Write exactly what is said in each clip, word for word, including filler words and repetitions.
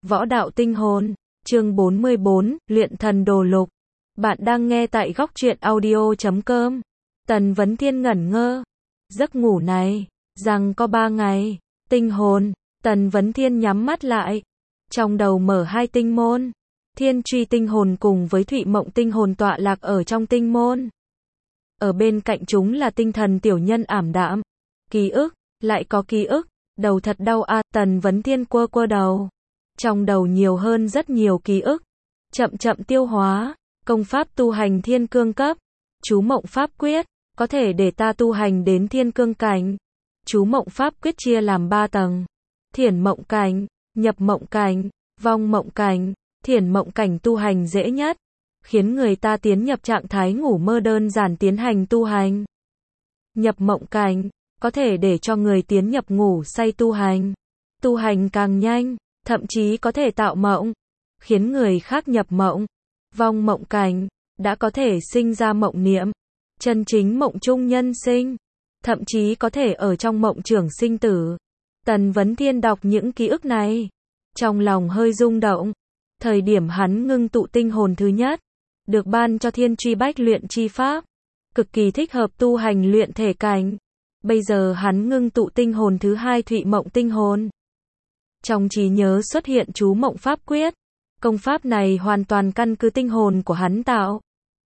Võ đạo tinh hồn, chương bốn mươi bốn, luyện thần đồ lục. Bạn đang nghe tại góc truyện audio chấm com. Tần Vấn Thiên ngẩn ngơ. Giấc ngủ này, rằng có ba ngày. Tinh hồn, Tần Vấn Thiên nhắm mắt lại. Trong đầu mở hai tinh môn. Thiên truy tinh hồn cùng với Thụy Mộng tinh hồn tọa lạc ở trong tinh môn. Ở bên cạnh chúng là tinh thần tiểu nhân ảm đạm. Ký ức, lại có ký ức. Đầu thật đau a, à, Tần Vấn Thiên quơ quơ đầu. Trong đầu nhiều hơn rất nhiều ký ức. Chậm chậm tiêu hóa, công pháp tu hành thiên cương cấp. Chú Mộng pháp quyết, có thể để ta tu hành đến thiên cương cảnh. Chú Mộng pháp quyết chia làm ba tầng. Thiển mộng cảnh, nhập mộng cảnh, vong mộng cảnh. Thiển mộng cảnh tu hành dễ nhất, khiến người ta tiến nhập trạng thái ngủ mơ đơn giản tiến hành tu hành. Nhập mộng cảnh, có thể để cho người tiến nhập ngủ say tu hành. Tu hành càng nhanh, thậm chí có thể tạo mộng, khiến người khác nhập mộng. Vong mộng cảnh, đã có thể sinh ra mộng niệm, chân chính mộng chung nhân sinh, thậm chí có thể ở trong mộng trường sinh tử. Tần Vấn Thiên đọc những ký ức này, trong lòng hơi rung động. Thời điểm hắn ngưng tụ tinh hồn thứ nhất, được ban cho thiên truy bách luyện chi pháp, cực kỳ thích hợp tu hành luyện thể cảnh. Bây giờ hắn ngưng tụ tinh hồn thứ hai Thụy Mộng tinh hồn. Trong trí nhớ xuất hiện chú Mộng pháp quyết. Công pháp này hoàn toàn căn cứ tinh hồn của hắn tạo.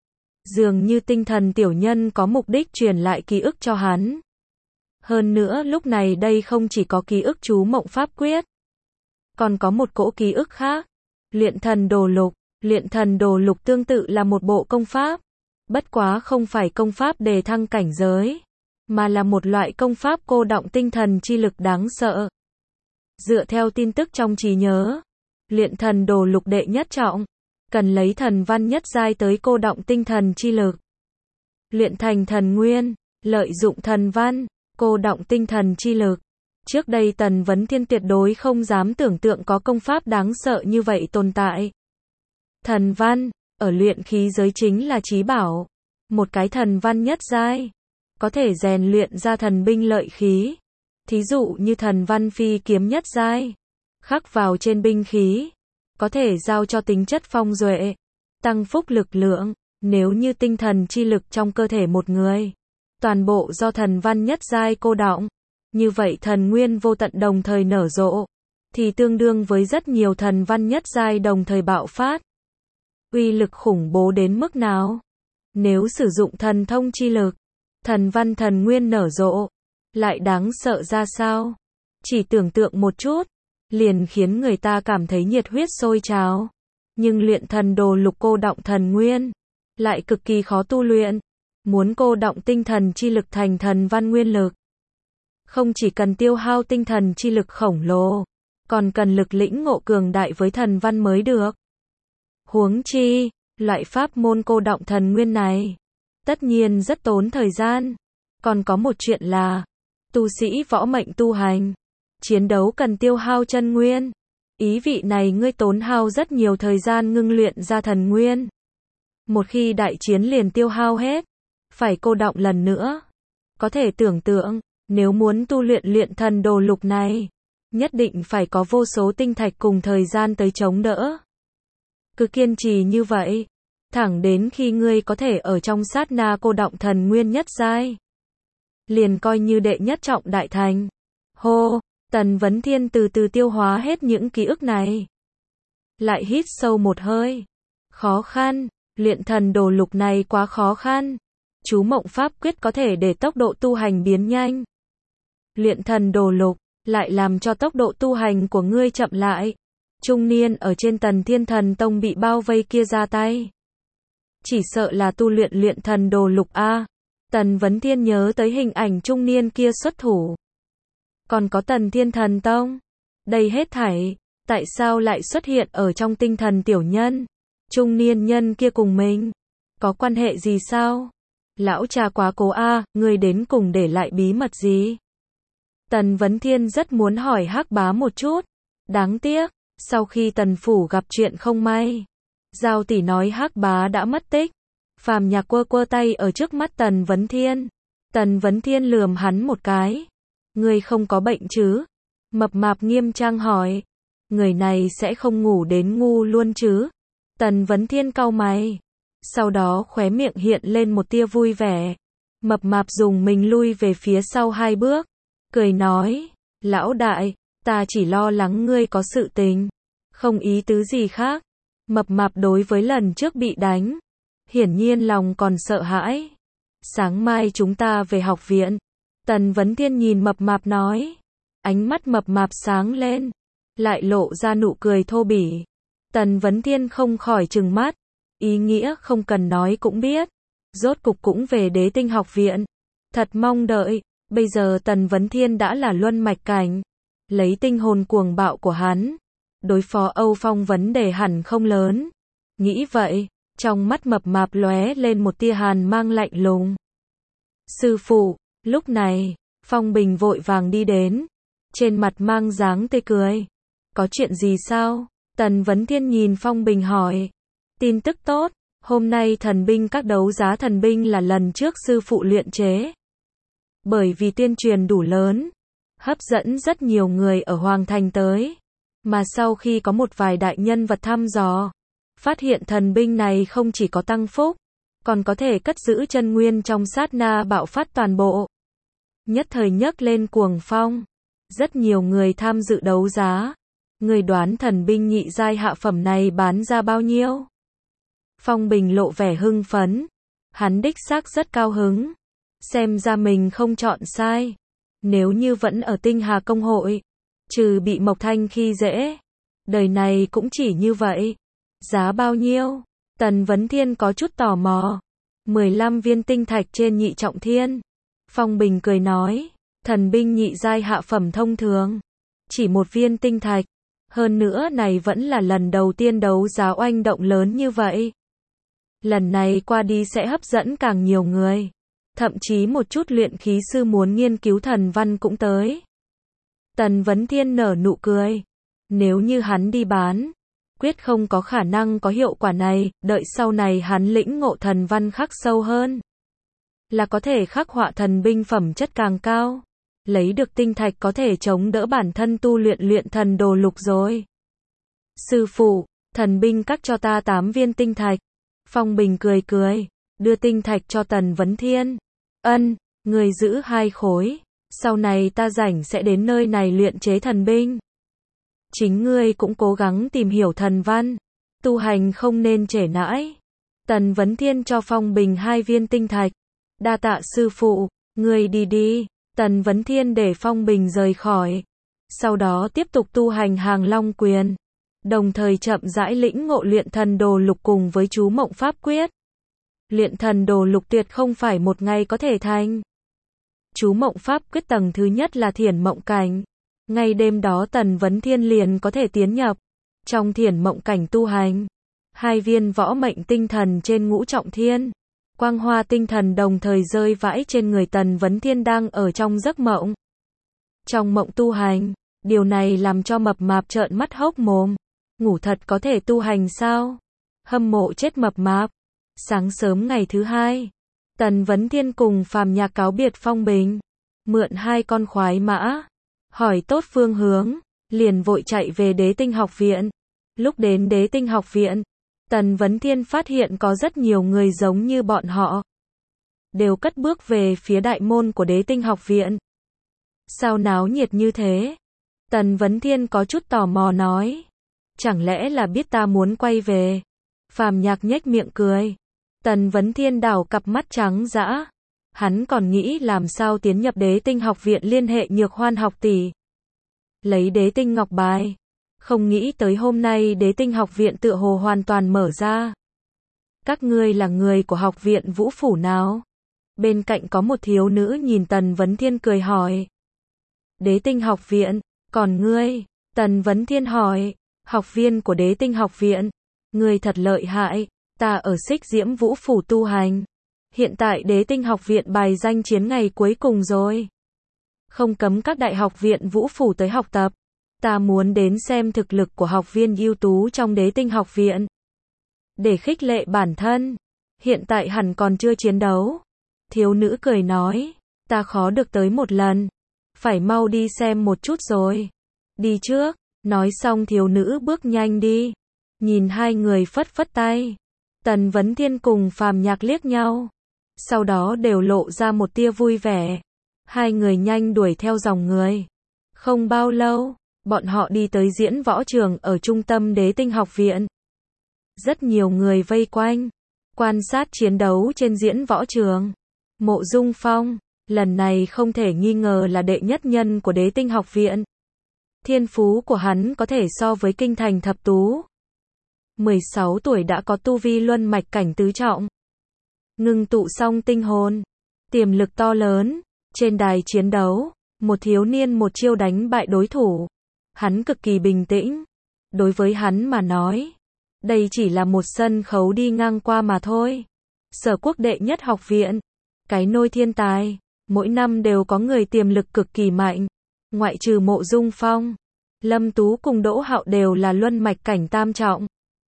Dường như tinh thần tiểu nhân có mục đích truyền lại ký ức cho hắn. Hơn nữa lúc này đây không chỉ có ký ức chú Mộng pháp quyết, còn có một cỗ ký ức khác. Luyện thần đồ lục. Luyện thần đồ lục tương tự là một bộ công pháp. Bất quá không phải công pháp đề thăng cảnh giới, mà là một loại công pháp cô đọng tinh thần chi lực đáng sợ. Dựa theo tin tức trong trí nhớ, luyện thần đồ lục đệ nhất trọng, cần lấy thần văn nhất giai tới cô đọng tinh thần chi lực. Luyện thành thần nguyên, lợi dụng thần văn, cô đọng tinh thần chi lực. Trước đây Tần Vấn Thiên tuyệt đối không dám tưởng tượng có công pháp đáng sợ như vậy tồn tại. Thần văn, ở luyện khí giới chính là chí bảo. Một cái thần văn nhất giai, có thể rèn luyện ra thần binh lợi khí. Thí dụ như thần văn phi kiếm nhất giai, khắc vào trên binh khí, có thể giao cho tính chất phong duệ, tăng phúc lực lượng. Nếu như tinh thần chi lực trong cơ thể một người, toàn bộ do thần văn nhất giai cô đọng, như vậy thần nguyên vô tận đồng thời nở rộ, thì tương đương với rất nhiều thần văn nhất giai đồng thời bạo phát. Uy lực khủng bố đến mức nào? Nếu sử dụng thần thông chi lực, thần văn thần nguyên nở rộ, lại đáng sợ ra sao? Chỉ tưởng tượng một chút, liền khiến người ta cảm thấy nhiệt huyết sôi trào. Nhưng luyện thần đồ lục cô đọng thần nguyên, lại cực kỳ khó tu luyện. Muốn cô đọng tinh thần chi lực thành thần văn nguyên lực, không chỉ cần tiêu hao tinh thần chi lực khổng lồ, còn cần lực lĩnh ngộ cường đại với thần văn mới được. Huống chi, loại pháp môn cô đọng thần nguyên này, tất nhiên rất tốn thời gian. Còn có một chuyện là, tu sĩ võ mệnh tu hành, chiến đấu cần tiêu hao chân nguyên. Ý vị này ngươi tốn hao rất nhiều thời gian ngưng luyện ra thần nguyên. Một khi đại chiến liền tiêu hao hết, phải cô đọng lần nữa. Có thể tưởng tượng, nếu muốn tu luyện luyện thần đồ lục này, nhất định phải có vô số tinh thạch cùng thời gian tới chống đỡ. Cứ kiên trì như vậy, thẳng đến khi ngươi có thể ở trong sát na cô đọng thần nguyên nhất giai, liền coi như đệ nhất trọng đại thành. Hô, Tần Vấn Thiên từ từ tiêu hóa hết những ký ức này. Lại hít sâu một hơi. Khó khăn, luyện thần đồ lục này quá khó khăn. Chú Mộng pháp quyết có thể để tốc độ tu hành biến nhanh. Luyện thần đồ lục, lại làm cho tốc độ tu hành của ngươi chậm lại. Trung niên ở trên Tần Thiên Thần Tông bị bao vây kia ra tay. Chỉ sợ là tu luyện luyện thần đồ lục a. Tần Vấn Thiên nhớ tới hình ảnh trung niên kia xuất thủ. Còn có Tần Thiên Thần Tông. Đây hết thảy, tại sao lại xuất hiện ở trong tinh thần tiểu nhân? Trung niên nhân kia cùng mình, có quan hệ gì sao? Lão cha quá cố a, ngươi đến cùng để lại bí mật gì? Tần Vấn Thiên rất muốn hỏi Hắc Bá một chút. Đáng tiếc, sau khi Tần phủ gặp chuyện không may, Giao tỷ nói Hắc Bá đã mất tích. Phàm Nhạc quơ quơ tay ở trước mắt Tần Vấn Thiên. Tần Vấn Thiên lườm hắn một cái. Ngươi không có bệnh chứ? Mập mạp nghiêm trang hỏi. người này sẽ không ngủ đến ngu luôn chứ? Tần Vấn Thiên cau mày. Sau đó khóe miệng hiện lên một tia vui vẻ. Mập mạp dùng mình lui về phía sau hai bước. Cười nói, lão đại, ta chỉ lo lắng ngươi có sự tình. Không ý tứ gì khác. Mập mạp đối với lần trước bị đánh. Hiển nhiên lòng còn sợ hãi. Sáng mai chúng ta về học viện. Tần Vấn Thiên nhìn mập mạp nói. Ánh mắt mập mạp sáng lên. Lại lộ ra nụ cười thô bỉ. Tần Vấn Thiên không khỏi trừng mắt. Ý nghĩa không cần nói cũng biết. Rốt cục cũng về Đế Tinh học viện. Thật mong đợi. Bây giờ Tần Vấn Thiên đã là luân mạch cảnh. Lấy tinh hồn cuồng bạo của hắn. Đối phó Âu Phong vấn đề hẳn không lớn. Nghĩ vậy, trong mắt mập mạp lóe lên một tia hàn mang lạnh lùng. Sư phụ, lúc này, Phong Bình vội vàng đi đến. Trên mặt mang dáng tươi cười. Có chuyện gì sao? Tần Vấn Thiên nhìn Phong Bình hỏi. Tin tức tốt, hôm nay thần binh các đấu giá thần binh là lần trước sư phụ luyện chế. Bởi vì tuyên truyền đủ lớn, hấp dẫn rất nhiều người ở Hoàng Thành tới. Mà sau khi có một vài đại nhân vật thăm dò, phát hiện thần binh này không chỉ có tăng phúc, còn có thể cất giữ chân nguyên trong sát na bạo phát toàn bộ. Nhất thời nhấc lên cuồng phong. Rất nhiều người tham dự đấu giá. Người đoán thần binh nhị giai hạ phẩm này bán ra bao nhiêu? Phong Bình lộ vẻ hưng phấn. Hắn đích xác rất cao hứng. Xem ra mình không chọn sai. Nếu như vẫn ở Tinh Hà Công hội, trừ bị Mộc Thanh khi dễ, đời này cũng chỉ như vậy. Giá bao nhiêu? Tần Vấn Thiên có chút tò mò. mười lăm viên tinh thạch trên nhị trọng thiên. Phong Bình cười nói, thần binh nhị giai hạ phẩm thông thường. Chỉ một viên tinh thạch. Hơn nữa này vẫn là lần đầu tiên đấu giá oanh động lớn như vậy. Lần này qua đi sẽ hấp dẫn càng nhiều người. Thậm chí một chút luyện khí sư muốn nghiên cứu thần văn cũng tới. Tần Vấn Thiên nở nụ cười. Nếu như hắn đi bán, quyết không có khả năng có hiệu quả này, đợi sau này hắn lĩnh ngộ thần văn khắc sâu hơn. Là có thể khắc họa thần binh phẩm chất càng cao. Lấy được tinh thạch có thể chống đỡ bản thân tu luyện luyện thần đồ lục rồi. Sư phụ, thần binh cắt cho ta tám viên tinh thạch. Phong Bình cười cười, đưa tinh thạch cho Tần Vấn Thiên. Ân, người giữ hai khối. Sau này ta rảnh sẽ đến nơi này luyện chế thần binh. Chính ngươi cũng cố gắng tìm hiểu thần văn. Tu hành không nên trễ nãi. Tần Vấn Thiên cho Phong Bình hai viên tinh thạch. Đa tạ sư phụ, ngươi đi đi. Tần Vấn Thiên để Phong Bình rời khỏi. Sau đó tiếp tục tu hành Hàng Long Quyền. Đồng thời chậm rãi lĩnh ngộ luyện thần đồ lục cùng với chú mộng pháp quyết. Luyện thần đồ lục tuyệt không phải một ngày có thể thành. Chú mộng pháp quyết tầng thứ nhất là thiền mộng cảnh. Ngay đêm đó Tần Vấn Thiên liền có thể tiến nhập trong thiền mộng cảnh tu hành. Hai viên võ mệnh tinh thần trên ngũ trọng thiên. Quang hoa tinh thần đồng thời rơi vãi trên người Tần Vấn Thiên đang ở trong giấc mộng. Trong mộng tu hành, điều này làm cho mập mạp trợn mắt hốc mồm. Ngủ thật có thể tu hành sao? Hâm mộ chết mập mạp. Sáng sớm ngày thứ hai, Tần Vấn Thiên cùng Phàm Nhạc cáo biệt Phong Bình, mượn hai con khoái mã, hỏi tốt phương hướng, liền vội chạy về Đế Tinh học viện. Lúc đến Đế Tinh học viện, Tần Vấn Thiên phát hiện có rất nhiều người giống như bọn họ, đều cất bước về phía đại môn của Đế Tinh học viện. Sao náo nhiệt như thế? Tần Vấn Thiên có chút tò mò nói. Chẳng lẽ là biết ta muốn quay về? Phàm Nhạc nhếch miệng cười. Tần Vấn Thiên đảo cặp mắt trắng dã. Hắn còn nghĩ làm sao tiến nhập Đế Tinh học viện liên hệ Nhược Hoan học tỷ. Lấy Đế Tinh ngọc bài. Không nghĩ tới hôm nay Đế Tinh học viện tựa hồ hoàn toàn mở ra. Các ngươi là người của học viện Vũ Phủ nào? Bên cạnh có một thiếu nữ nhìn Tần Vấn Thiên cười hỏi. Đế Tinh học viện, còn ngươi? Tần Vấn Thiên hỏi. Học viên của Đế Tinh học viện. Ngươi thật lợi hại, ta ở Xích Diễm Vũ Phủ tu hành. Hiện tại Đế Tinh học viện bài danh chiến ngày cuối cùng rồi. Không cấm các đại học viện Vũ Phủ tới học tập. Ta muốn đến xem thực lực của học viên ưu tú trong Đế Tinh học viện. Để khích lệ bản thân. Hiện tại hẳn còn chưa chiến đấu. Thiếu nữ cười nói, ta khó được tới một lần. Phải mau đi xem một chút rồi. Đi trước. Nói xong thiếu nữ bước nhanh đi. Nhìn hai người phất phất tay. Tần Vấn Thiên cùng Phàm Nhạc liếc nhau. Sau đó đều lộ ra một tia vui vẻ. Hai người nhanh đuổi theo dòng người. Không bao lâu, bọn họ đi tới diễn võ trường ở trung tâm Đế Tinh học viện. Rất nhiều người vây quanh, quan sát chiến đấu trên diễn võ trường. Mộ Dung Phong, lần này không thể nghi ngờ là đệ nhất nhân của Đế Tinh học viện. Thiên phú của hắn có thể so với kinh thành thập tú. mười sáu tuổi đã có tu vi luân mạch cảnh tứ trọng. Ngưng tụ xong tinh hồn, tiềm lực to lớn. Trên đài chiến đấu, một thiếu niên một chiêu đánh bại đối thủ. Hắn cực kỳ bình tĩnh. Đối với hắn mà nói, đây chỉ là một sân khấu đi ngang qua mà thôi. Sở quốc đệ nhất học viện, cái nôi thiên tài, mỗi năm đều có người tiềm lực cực kỳ mạnh. Ngoại trừ Mộ Dung Phong, Lâm Tú cùng Đỗ Hạo đều là luân mạch cảnh tam trọng.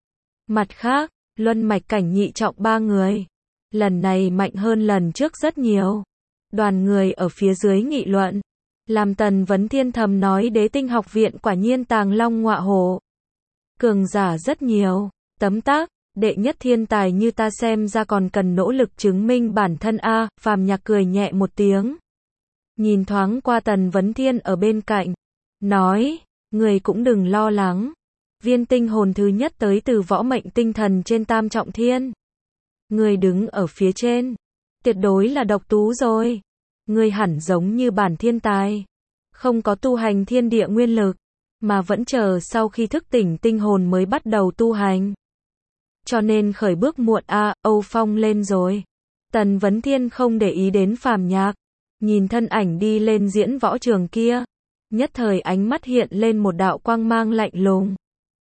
Mặt khác, luân mạch cảnh nhị trọng ba người. Lần này mạnh hơn lần trước rất nhiều. Đoàn người ở phía dưới nghị luận. Làm Tần Vấn Thiên thầm nói Đế Tinh học viện quả nhiên tàng long ngọa hổ. Cường giả rất nhiều. Tấm tắc, đệ nhất thiên tài như ta xem ra còn cần nỗ lực chứng minh bản thân a. Phàm Nhạc cười nhẹ một tiếng. Nhìn thoáng qua Tần Vấn Thiên ở bên cạnh. Nói, người cũng đừng lo lắng. Viên tinh hồn thứ nhất tới từ võ mệnh tinh thần trên tam trọng thiên. Người đứng ở phía trên. Tuyệt đối là độc tú rồi. Người hẳn giống như bản thiên tài. Không có tu hành thiên địa nguyên lực. Mà vẫn chờ sau khi thức tỉnh tinh hồn mới bắt đầu tu hành. Cho nên khởi bước muộn a. À, Âu Phong lên rồi. Tần Vấn Thiên không để ý đến Phàm Nhạc. Nhìn thân ảnh đi lên diễn võ trường kia. Nhất thời ánh mắt hiện lên một đạo quang mang lạnh lùng.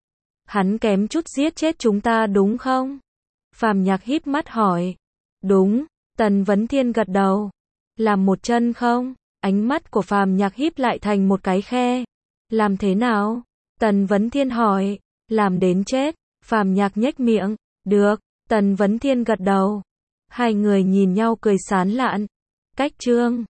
Hắn kém chút giết chết chúng ta đúng không? Phàm Nhạc híp mắt hỏi. Đúng, Tần Vấn Thiên gật đầu. Làm một chân không? Ánh mắt của Phàm Nhạc híp lại thành một cái khe. Làm thế nào? Tần Vấn Thiên hỏi. Làm đến chết. Phàm Nhạc nhếch miệng. Được, Tần Vấn Thiên gật đầu. Hai người nhìn nhau cười sán lạn. Cách chương